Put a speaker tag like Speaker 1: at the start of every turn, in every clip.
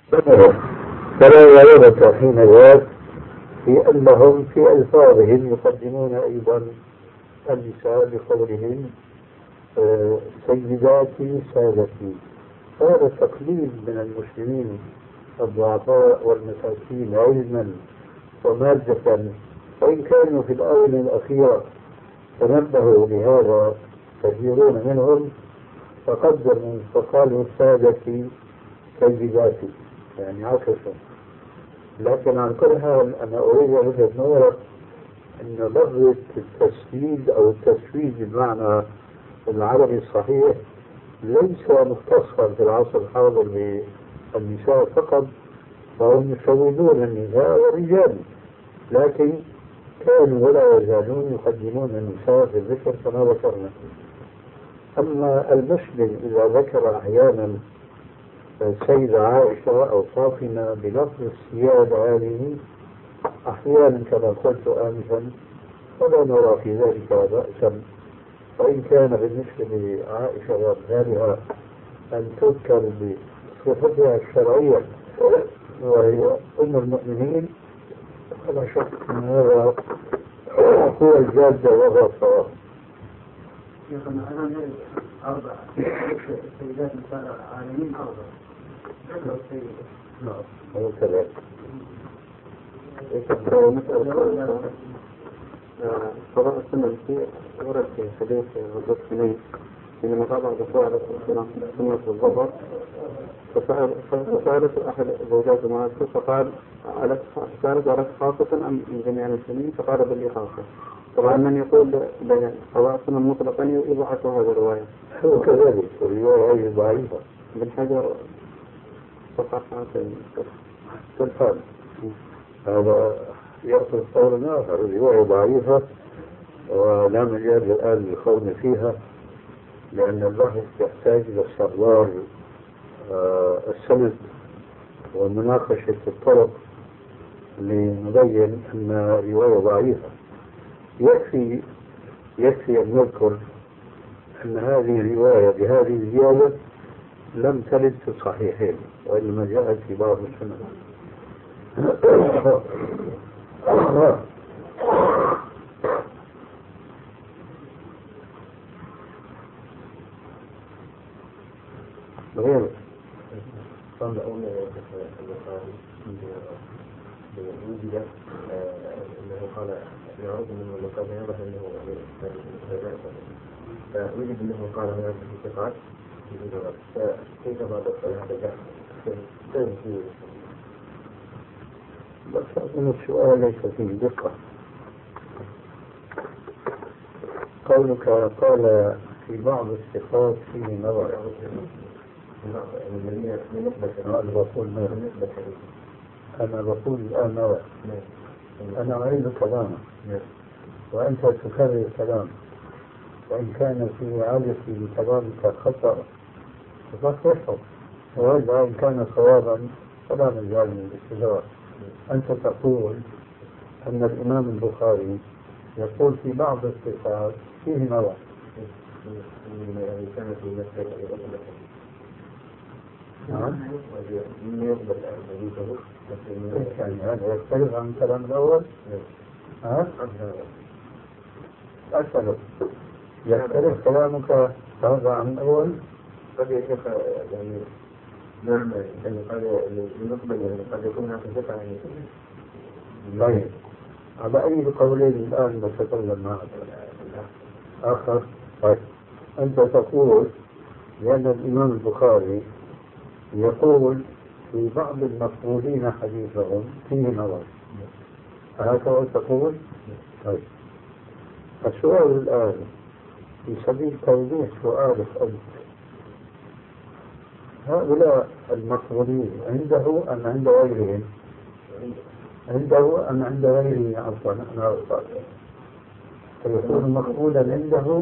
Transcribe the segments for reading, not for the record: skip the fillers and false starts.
Speaker 1: فلا غيرة حينئذ في أنهم في ألفاظهم يقدمون أيضا النساء بقولهم سيداتي سادتي. هذا تقليد من المسلمين الضعفاء والمساكين علما ومادة، وإن كانوا في الآونة الأخيرة تنبهوا لهذا كثيرون منهم فقدموا فقالوا سادتي سيداتي، يعني عكسوا. لكن عن كل حال أنا أريد وجهة نظرك أن لفظة التسويد أو التسويد بالمعنى العربي الصحيح ليس مختصا في العصر الحاضر بالنساء فقط، فهم يسودون النساء والرجال، لكن كانوا ولا يزالون يقدمون النساء في الذكر كما ذكرنا. أما المسلم إذا ذكر أحيانا السيدة عائشة أو فاطمة بلفظ السيادة هذه أحيانا كما قلت آنفا فلا نرى في ذلك بأسا، وإن كان بالنسبة لعائشة وأمثالها أن تذكر بصفتها الشرعية وهي أم المؤمنين فلا شك أن هذا هو الجادة وهو الصواب.
Speaker 2: شيخنا أنا أربع السيدات نساء العالمين أربع.
Speaker 1: نعم هو كذلك.
Speaker 3: قضاء السنة في ورد في حديث غزوة حنين حينما قال الرسول عليه الصلاة والسلام سنة الظهر فسألت أحد زوجات معاذ فقال سألت عليك خاصة أم من جميع المسلمين؟ فقال بل لي خاصة. طبعا من يقول قضاء السنة مطلقا يضحك هذه الرواية.
Speaker 1: هو كذلك الرواية ضعيفة
Speaker 3: بن حجر صفحة
Speaker 1: سلطان هذا يأخذ قولا آخر، الرواية ضعيفة ولا مجال الآن للخوض فيها، لأن البحث يحتاج إلى استحضار السند ومناقشة الطرق لنبين أن الرواية ضعيفة. يكفي أن نذكر أن هذه الرواية بهذه الزيادة لم ترد في الصحيحين وإنما جاءت في بعض السنن. غير
Speaker 4: قال أولا وجد أنه قال يعرض منه المقام يعرف أنه فوجد أنه قال هناك في ثقات فكيف بعد هذا جاء
Speaker 1: بس أظن السؤال ليس فيه دقة. قولك قال في بعض الصفات فيه نظر، أنا بقول الآن نظر، أنا أعيد كلامه وأنت تكرر كلام، وإن كان في عادتي بكلامك خطأ فتصحح، وإذا إن كان صوابا فلا مجال للاستدراك. أنت تقول أن الإمام البخاري يقول في بعض الصفات فيه نظر. نعم. يعني هذا يختلف عن الكلام الأول؟ أسألك يختلف كلامك هذا عن الأول؟
Speaker 4: قد يا شيخ يعني نعم يعني قد يكون هناك ثقة يعني.
Speaker 1: طيب على أي قولين الآن نتكلم معك؟ آخر. طيب أنت تقول لأن الإمام البخاري يقول في بعض المقبولين حديثهم فيه نظر، هكذا تقول؟ طيب السؤال الآن في سبيل توضيح سؤالك أنت، هؤلاء المقبولين عنده أم عند غيرهم؟ عنده أم عند غيره؟ عفوا أنا أصدق فيكون مقبولا عنده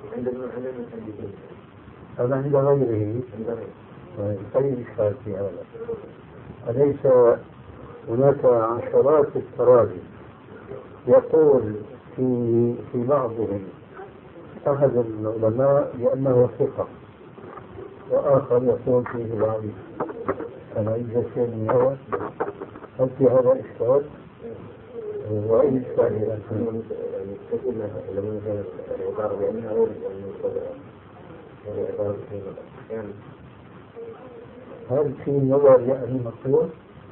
Speaker 1: أم عند غيره؟ طيب إشكال في هذا، أليس هناك عشرات التراجم يقول في بعضهم أحد العلماء بأنه ثقة وآخر يقول فيه ضعيف، أنا إذا كان هو هل في هذا إشكال؟ وأي إشكال إذا كان؟
Speaker 4: يعني كثير لما كان العبارة بأنها غير العبارة يعني
Speaker 1: هل في نظر يعني مطلوب؟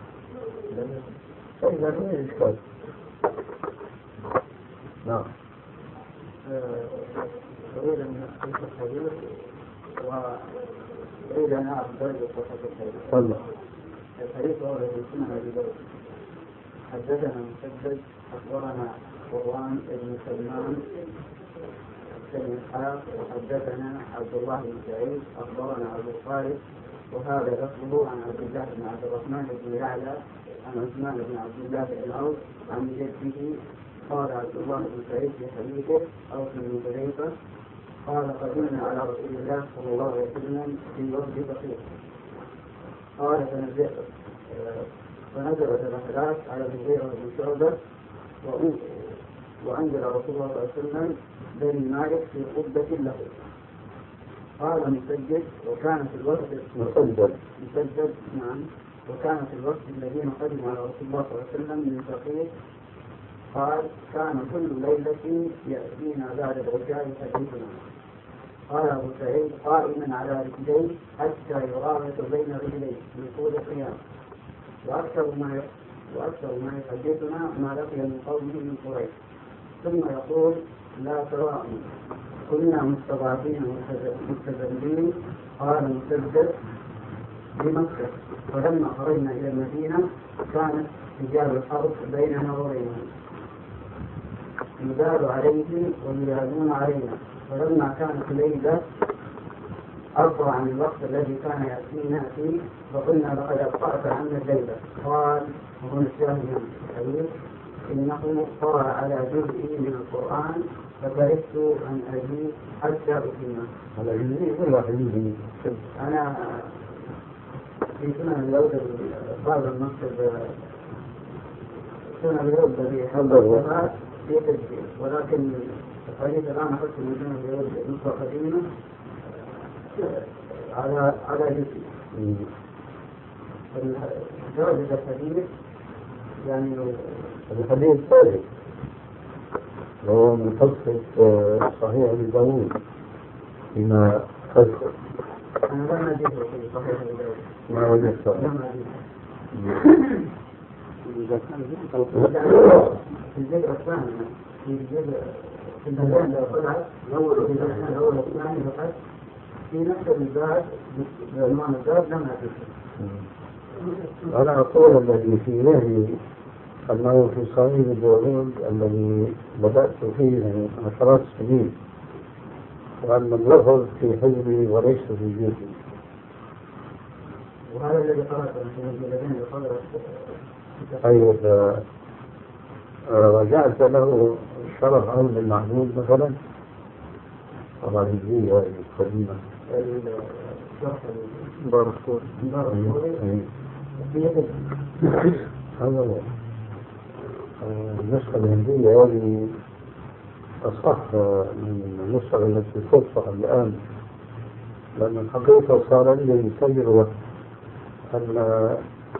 Speaker 1: فإذا ما إشكال. نعم.
Speaker 2: أريد أن أقول الحديث وأريد أن أعرف درجة صحة الحديث.
Speaker 1: تفضل.
Speaker 2: الحديث هو الذي سمع بدرجة. حدثنا مسدد أخبرنا قروان بن سلمان بن إسحاق وحدثنا عبد الله بن سعيد أخبرنا أبو خالد وهذا لفظه عن عبد الله بن عبد الرحمن بن يعلى عن عثمان بن عبد الله بن عوف عن جده قال عبد الله بن سعيد في حديثه أوس بن حذيفة قال قدمنا على رسول الله صلى الله عليه وسلم في وفد بخير قال فنزلت الأحداث على المغيرة بن شعبة وأنزل رسول الله صلى الله عليه وسلم بني مالك في قبة له. قال مسدد وكان في الوقت مسدد نعم وكان في الوقت الذين قدموا على رسول الله صلى الله عليه وسلم من فقير قال كان كل ليلة يأتينا بعد العشاء يحدثنا. قال أبو سعيد قائما على رجليه حتى يرابط بين رجليه من طول القيام وأكثر ما يحدثنا ما لقي من قومه من قريش ثم يقول لا سواء كنا مستضعفين مستذلين. قال مسدد بمكة ولما خرجنا إلى المدينة كانت رجال الحرب بيننا وبينهم يبال عليه ويبالون علينا فلما كانت الليلة أرفع عن الوقت الذي كان يأتينا فيه فقلنا لقد أبطأت عنا الليلة. قال وهنا الشاهد من الحديث إنه قرأ على جزء من القرآن فكرهت أن أجيب حتى أتمه.
Speaker 1: على جزء ولا حديث؟
Speaker 2: أنا في سنة اليوم بعض المكتب سنة اليوم الذي حضرها في تسجيل ولكن الحديث الآن أخذت من سنة اليوم نسخة قديمة على جزء. درجة الحديث يعني
Speaker 1: الحديث ثالث هو من قصة صحيح أبي داود فيما أذكر.
Speaker 2: أنا لم أجده في صحيح أبي داود.
Speaker 1: ما وجدته.
Speaker 2: إذا كان في الجزء الثاني في الجزء في البيان لو طلعت الأول الثاني فقط في نفس الباب بعنوان الباب لم أجده.
Speaker 1: أنا أقول الذي في ذهني أنه في صحيح أبي داود الذي بدأت فيه من عشرات السنين وأن اللفظ في حزبي وليس في جزئي.
Speaker 2: وهذا الذي قرأته في الذين قرأت
Speaker 1: أيوة. رجعت له شرف علم المعلوم مثلا طبعا الهجرية هذه القديمة
Speaker 3: باركور
Speaker 1: هذا هو النسخة الهندية هذه أصح من النسخة التي تطبع الآن لأن الحقيقة صار لي تجربة أن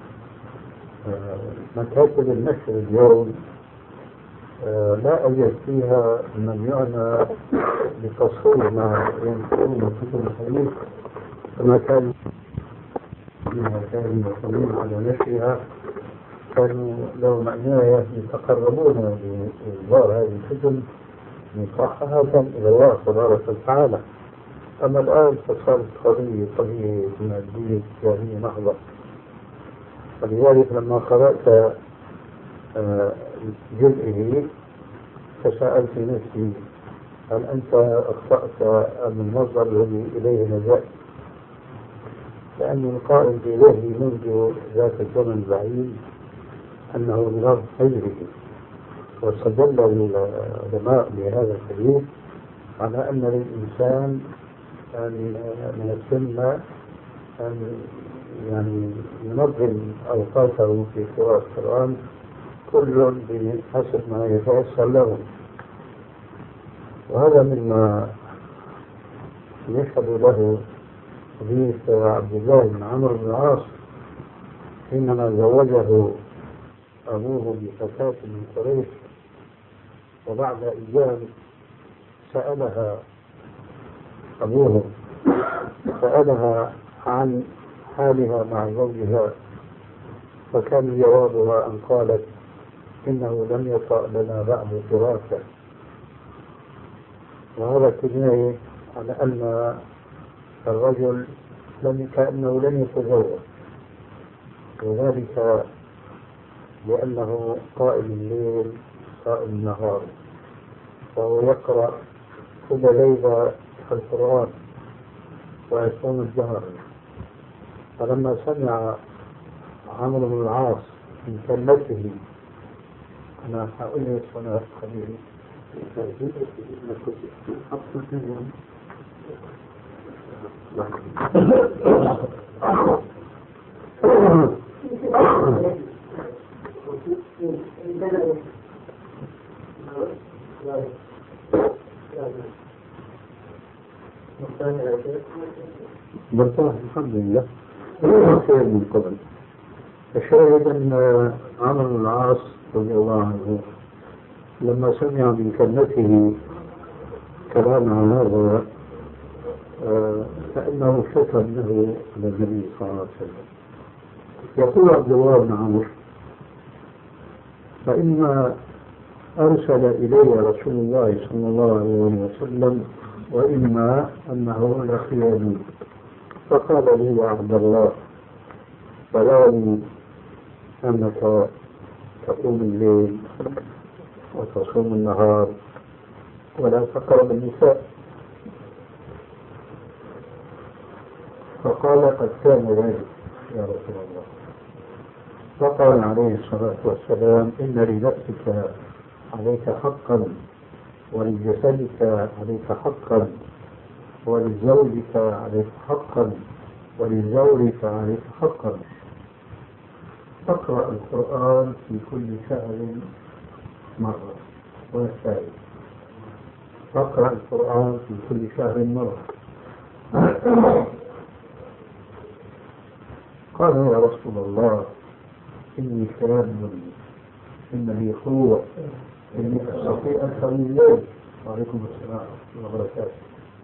Speaker 1: مكاتب النشر اليوم لا أجد فيها من يعنى بتصوير ما ينشرون كتب الحديث كما كان المسلمين على نشرها كانوا لهم عناية يتقربون بإصدار هذه الكتب مصححة إلى الله تبارك وتعالى. أما الآن فصارت قضية مادية تجارية محضة. فلذلك لما قرأت جزئه فسألت نفسي هل أنت أخطأت أم المصدر الذي إليه لجأت؟ لأني القائل بإليه منذ ذاك الزمن البعيد أنه بلفظ حجره واستدل العلماء بهذا الحديث على أن للإنسان من السنة أن يعني ينظم أوقاته في قراءة القرآن كل بحسب ما يتيسر له. وهذا مما يشهد له حديث عبد الله بن عمرو بن العاص حينما زوجه أبوه بفتاة من قريش، وبعد أيام سألها أبوه عن حالها مع زوجها، فكان جوابها أن قالت إنه لم يطأ لنا بعد فراشا، وهذا كناية على أن الرجل كأنه لم يتزوج، وذلك لأنه قائم الليل قائم النهار، وهو يقرأ كل ليلة القرآن ويصوم الدهر. فلما سمع عمرو بن العاص من كلمته، أنا هقول لك أنا خليل برتاح الحمد لله خير من قبل. الشاهد أن عمرو بن العاص رضي الله عنه لما سمع من كلمته كلام هذا فإنه شكر له على النبي صلى الله عليه وسلم. يقول عبد الله بن عمرو: فإما أرسل إلي رسول الله صلى الله عليه وسلم وإما أنه لخياني، فقال لي يا عبد الله: بلغني أنك تقوم الليل وتصوم النهار ولا تقرب النساء. فقال: قد كان ذلك يا رسول الله. فقال عليه الصلاة والسلام: إن لنفسك عليك حقا، ولجسدك عليك حقا، ولزوجك عليك حقا، ولزوجك عليك حقا. اقرأ القرآن في كل شهر مرة. والثالث: اقرأ القرآن في كل شهر مرة. قال: يا رسول الله، إني شاب، إن لي قوة، إني أستطيع أكثر من ذلك. وعليكم السلام ورحمة الله وبركاته.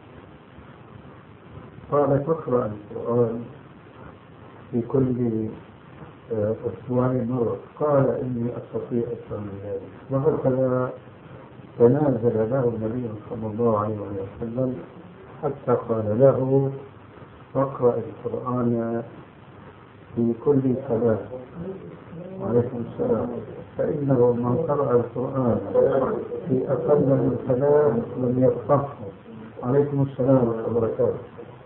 Speaker 1: قال: تقرأ القرآن في كل أسبوع مرة. قال: إني أستطيع أكثر من ذلك. وهكذا تنازل له النبي صلى الله عليه وسلم حتى قال له: اقرأ القرآن في كل صلاة. وعليكم السلام. فإنه من قرأ القرآن في أقل من ثلاث لم يفقهه. عليكم السلام ورحمة الله وبركاته.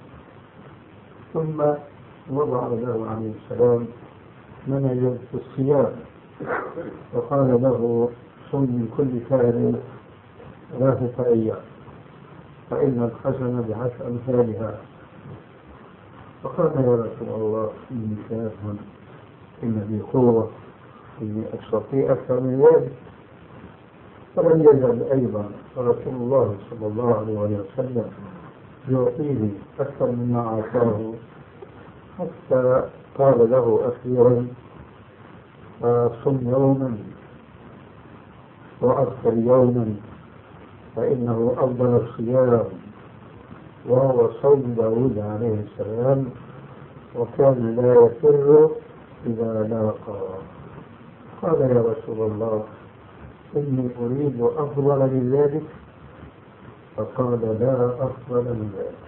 Speaker 1: ثم وضع له عليه السلام منهجا في الصيام، وقال له: صم من كل شهر 3 أيام، فإن الحسنة بعشر أمثالها. فقال: يا رسول الله، إني شاب، إن لي قوة، إني أستطيع أكثر من ذلك. فلم يزل أيضا رسول الله صلى الله عليه وسلم يعطيه أكثر مما أعطاه، حتى قال له أخيرا: صم يوما وأفطر يوما، فإنه أفضل الصيام. وهو صوم داود عليه السلام، وكان لا يفر إذا لاقى. قال: يا رسول الله، إني أريد أفضل من ذلك. فقال: لا أفضل من ذلك.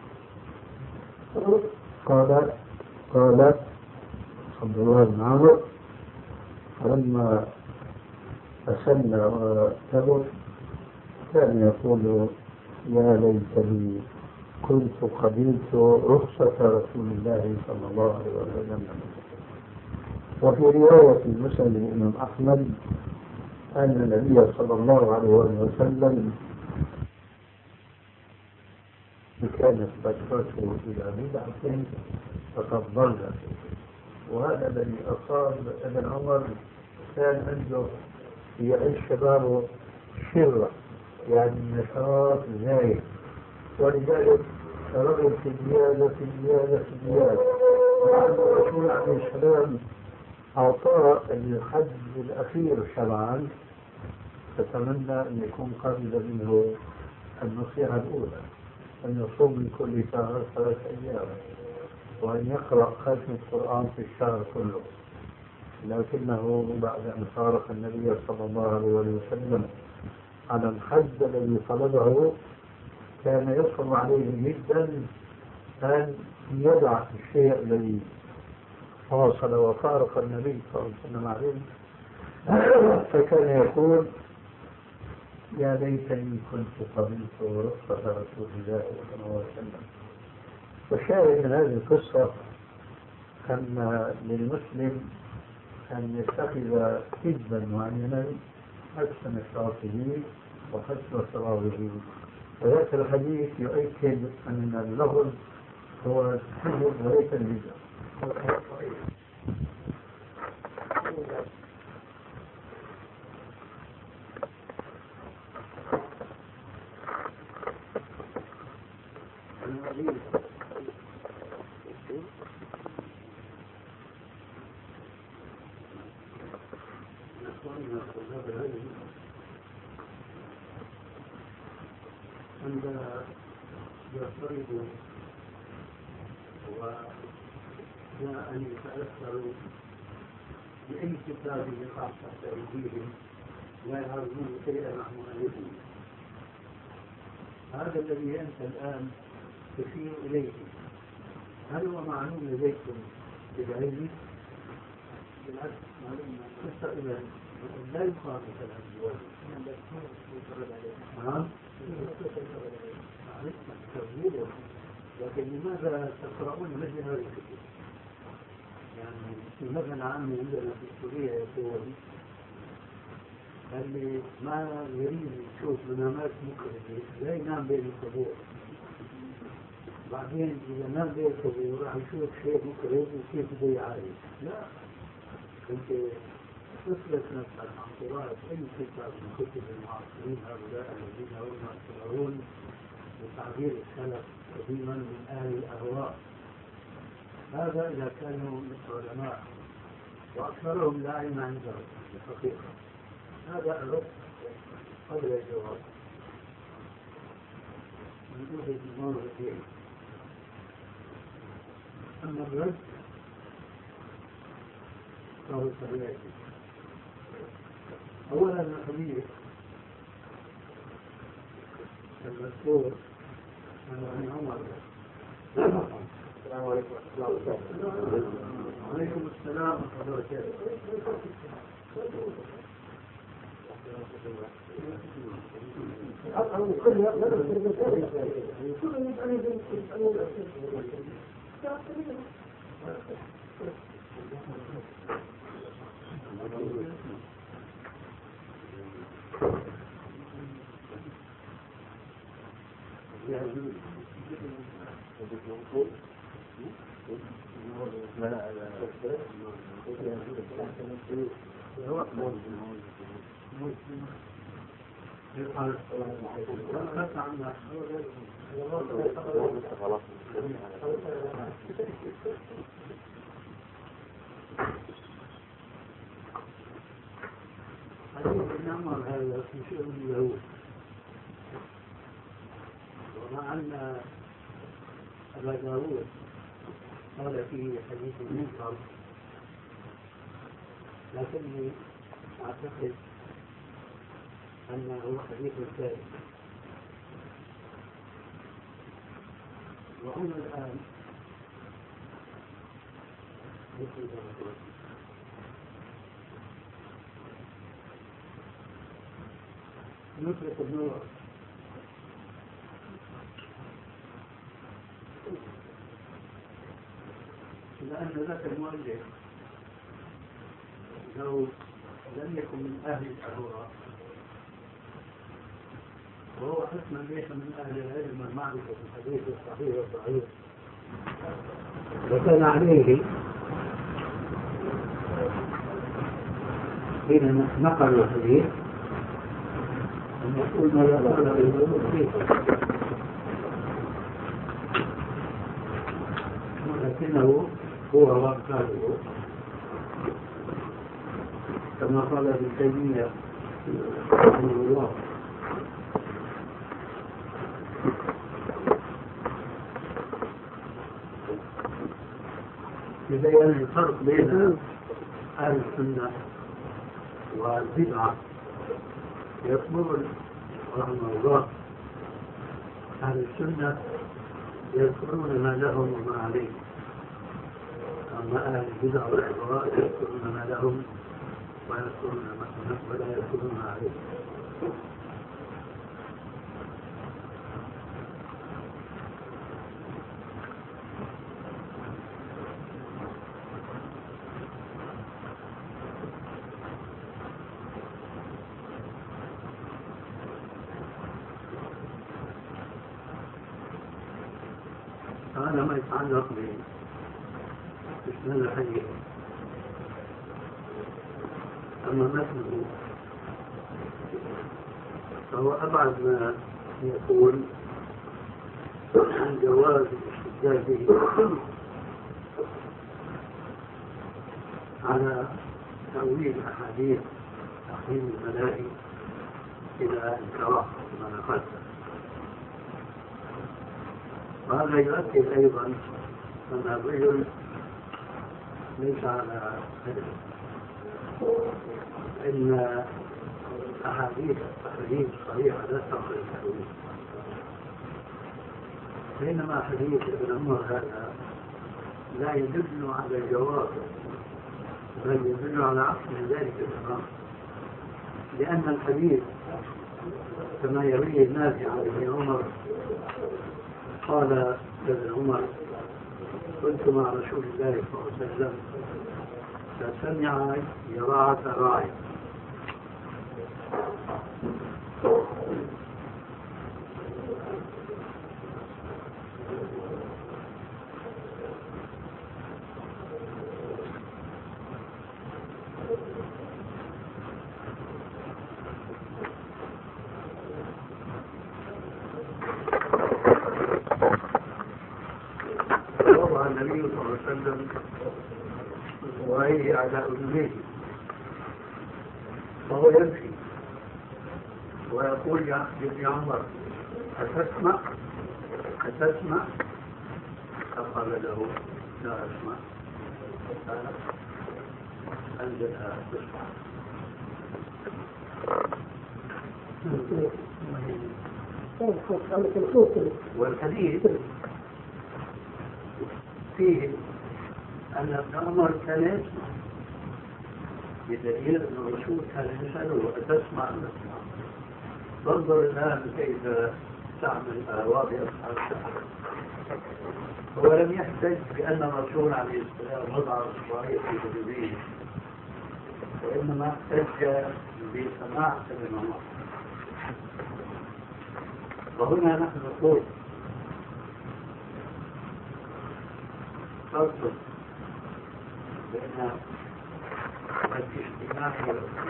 Speaker 1: قال عبد الله بن عمرو: فلما أسن وكبر كان يقول: يا ليتني كنت قبلت رخصة رسول الله صلى الله عليه وسلم. وفي رواية مسند الإمام أحمد أن النبي صلى الله عليه وسلم كانت بشرته إلى بدعة فقد ضل. وهذا الذي أصاب ابن عمر، كان عنده يعيش شبابه شرة، يعني نشاط زايد، ولذلك رغب في الزيادة. الرسول عليه السلام أعطاه الحد الأخير شرعا، فتمنى أن يكون قبل منه النصيحة الأولى، أن يصوم من كل شهر 3 أيام، وأن يقرأ ختم القرآن في الشهر كله. لكنه بعد أن فارق النبي صلى الله عليه وسلم على الحد الذي طلبه، كان يصعب عليه جدا أن يدع الشيء الذي واصل وفارق النبي صلى الله عليه وسلم عليه. فكان يقول: يا ليتني كنت قبلت رخصة رسول الله صلى الله عليه وسلم. وشاهد من هذه القصة أن للمسلم أن يتخذ حزبا معينا حسن نشاطه وحسن صوابه. وهذا الحديث يؤكد أن اللغز هو الحزب وليس البدع.
Speaker 5: عندما يفترض وأن يتأثروا بأي كتاب يقع تحت أيديهم لا يعرضون شيئا عن مؤلفه، هذا الذي أنت الآن تشير إليه هل هو معلوم لديكم بالعلم؟ بالعكس معلوم مستقبلا لا يقال مثلا لكن لماذا تقرؤون مثل هذا الكتب؟ يعني المثل العام عندنا في السورية يقول اللي ما يريد يشوف منامات مكرهة لا ينام بين القبور، بعدين إذا نام بين القبور راح يشوف شيء مكره وكيف بده يعالج. لا، أنت تسلك نفسك عن قراءة أي كتاب من كتب المعاصرين هؤلاء الذين هم يعتبرون بتعبير السلف قديما من أهل الأهواء. هذا إذا كانوا علماء وأكثرهم لا علم عندهم الحقيقة. هذا الرد قبل الجواب من وجهة النظر الديني. أما الرد فهو الطبيعي. أولا الحديث المذكور عن عمر.
Speaker 3: السلام عليكم ورحمة الله وبركاته.
Speaker 5: وعليكم السلام ورحمة الله وبركاته. الأمر هذا في شؤون اليهود، ومع أن أبا داود قال فيه حديث منكر، لكني أعتقد أنه حديث ثابت. وهنا الآن نترك النور لأن ذاك المؤلف لو لم يكن من أهل الأهواء وهو حسنا ليس من أهل العلم والمعرفة الحديث الصحيح والضعيف، وكان عليه حين نقل الحديث أن يقول ما يقول غيره فيه، ولكنه هو وأمثاله كما قال ابن تيمية رحمه الله. يبين الفرق بين أهل السنة والبدعة. يقول رحمه الله أهل السنة يذكرون ما لهم وما عليهم، أما أهل البدع والأهواء يذكرون ما لهم ولا يذكرون ما عليهم. هذا ما يتعلق بإسلام الحديث. أما مثله فهو أبعد ما يكون عن جواز الاستدلال به على تأويل أحاديث تحريم الملاهي إلى الكراهة كما نقلت. وهذا يؤكد أيضا أن الرجل ليس على إن أحاديث التحريم صحيحة لا تقبل التأويل، بينما حديث ابن عمر هذا لا يدل على الجواز بل يدل على عكس ذلك الإمام، لأن الحديث كما يرويه النافع عن ابن عمر قال ابن عمر كنت مع رسول الله صلى الله عليه وسلم فسمع يراعة راعي النبي صلى الله عليه وسلم وهي على أذنيه وهو يمشي ويقول يا ابن عمر أتسمع؟ فقال له لا أسمع. قال أنزلها تسمع. والحديث فيه أن ابن عمر كان يسمع بدليل أن الرسول كان يسأله أتسمع أم تسمع؟ فانظر الآن كيف تعمل أهواء أصحاب الشعر. هو لم يحتج بأن الرسول عليه السلام وضع إصبعيه في جبهته، وإنما احتج بسماع ابن عمر. وهنا نحن نقول فرق بين الاجتماع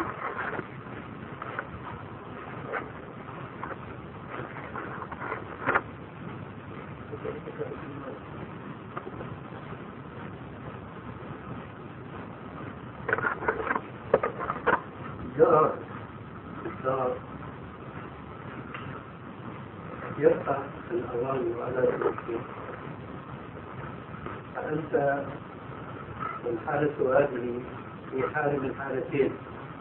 Speaker 5: جار يقع الأغاني وعلى الوجود. فأنت الحالة هذه في حال من حالتين: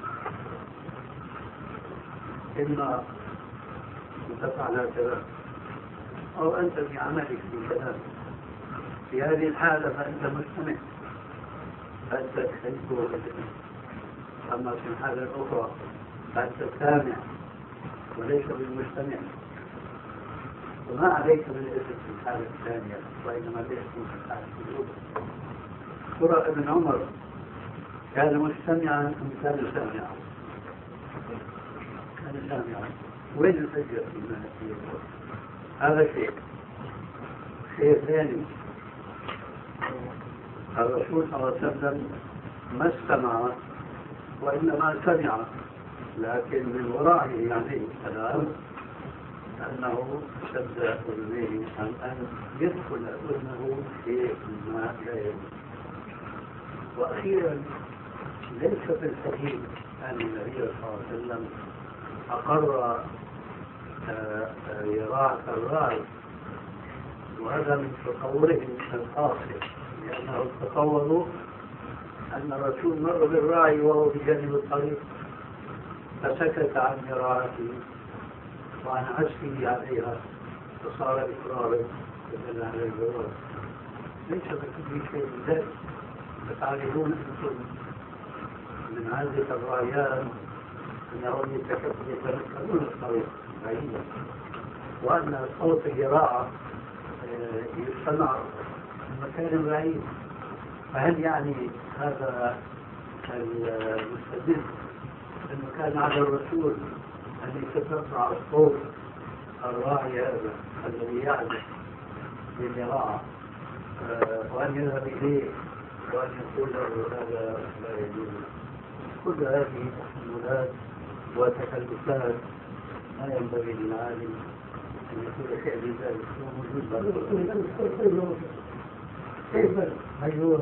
Speaker 5: إما تفعل كذا أو أنت بعملك في كذا. في هذه الحالة فأنت مستمع، فأنت تحب. أما في الحالة الأخرى فأنت سامع وليس بالمستمع، وما عليك بالإثم في الحالة الثانية وإنما الإثم في الحالة الأولى. ترى ابن عمر كان مستمعا أم كان سامعا؟ كان سامعا. وين الحجة في المنهجية؟ هذا شيء ثاني. الرسول صلى الله عليه وسلم ما استمع وإنما سمع، لكن من ورائه عليه السلام أنه شد أذنيه عن أن يدخل أذنه شيء ما لا يجوز. وأخيرا ليس في الصحيح أن النبي صلى الله عليه وسلم أقر يراعة الراعي، وهذا من تصورهم القاصر، لأنه تصوروا أن الرسول مر بالراعي وهو بجانب الطريق فسكت عن مراعته وعن عزفه عليها فصار إقرارا يدل على الجواز. ليس بكل شيء من ذلك. فتعرفون أنتم من عادة الراعيان أنهم يتنقلون الطريق بعيدا، وأن صوت الجراعة يستمع من مكان بعيد. فهل يعني هذا المستدل أنه كان على الرسول أن يتتبع الصوت الراعي هذا الذي يعزف بالجراعة وأن يذهب إليه وأن يقول له هذا لا يجوز؟ كل هذه تحملات وتكلفات ما ينبغي للعالم أن يكون فعل ذلك. هو موجود أيوه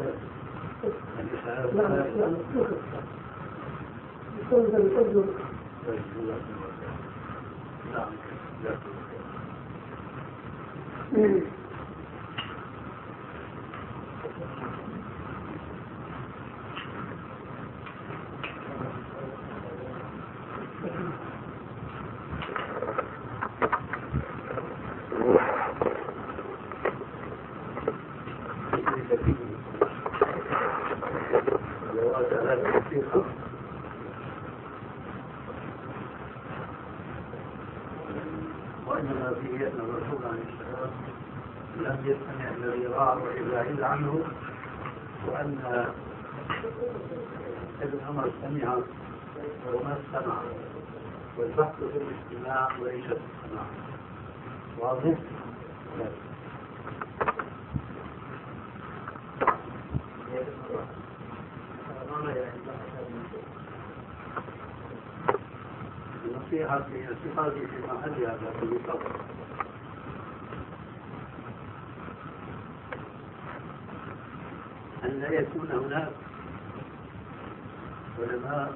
Speaker 5: وإنما فيه أن الرسول عليه السلام لم يستمع للرضاع وإبعاد عنه، وأن ابن عمر سمع وما استمع، والبحث في الاستماع وليس في السماع. واضح؟ النصيحة في اعتقادي في محلها في الصبر، أن لا يكون هناك علماء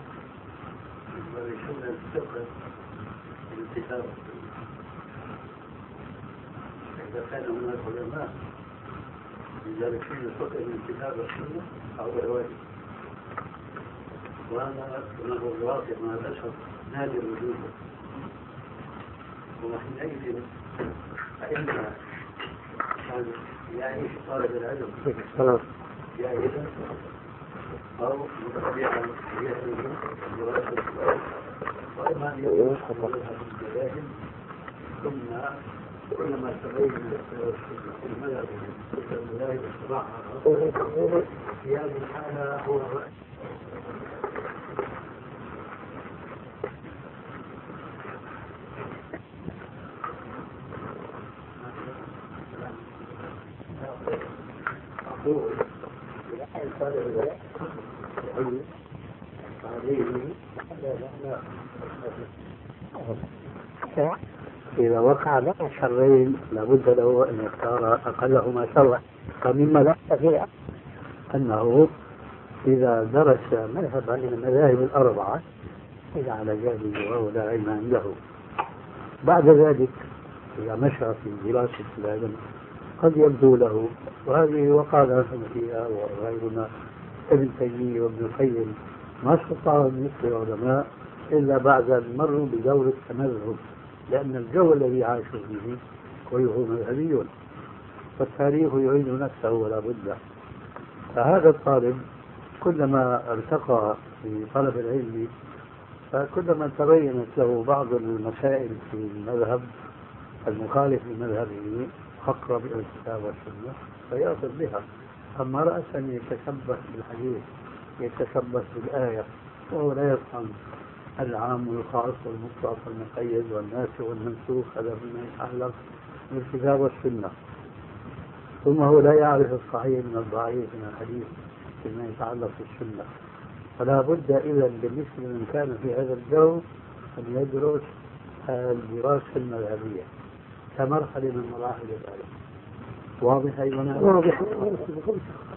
Speaker 5: يدرسون الفقه في الكتاب. إذا كان هناك علماء يدرسون الفقه من الكتاب والسنة فهو الواجب، وهذا كما هو الواقع مع الأشهر نادر وجوده. وحينئذ فإن كان يعيش طالب العلم جاهلا أو متبعا يهله دراسة وإما أن يكون الجاهل، ثم كلما تبين المذهب المذاهب الصراحة في هذه الحالة هو الرأي.
Speaker 1: إذا وقع له شرين لابد له أن يختار أقلهما شرا، فمما لا يستطيع أنه إذا درس مذهبا من المذاهب الأربعة إذا على جهله وهو لا علم عنده، بعد ذلك إذا مشى في دراسة العلم قد يبدو له، وهذه وقال فيها وغيرنا ابن تيمية وابن القيم ما استطاعوا مثل العلماء إلا بعد أن مروا بدور التمذهب، لأن الجو الذي عاشوا فيه كله مذهبي، والتاريخ يعيد نفسه ولا بد. فهذا الطالب كلما ارتقى في طلب العلم فكلما تبينت له بعض المسائل في المذهب المخالف لمذهبه أقرب إلى الكتاب والسنة فيأخذ بها. أما رأسا يتشبه بالحديث يتشبه بالآية وهو لا يفهم العام والخاص والمطلق والمقيد والناسخ والمنسوخ، هذا فيما يتعلق بالكتاب والسنة. ثم هو لا يعرف الصحيح من الضعيف من الحديث فيما يتعلق بالسنة. فلا بد إذا بالنسبة لمن كان في هذا الجو أن يدرس الدراسة المذهبية كمرحلة من مراحل العلم. واضح أيضا؟ واضح.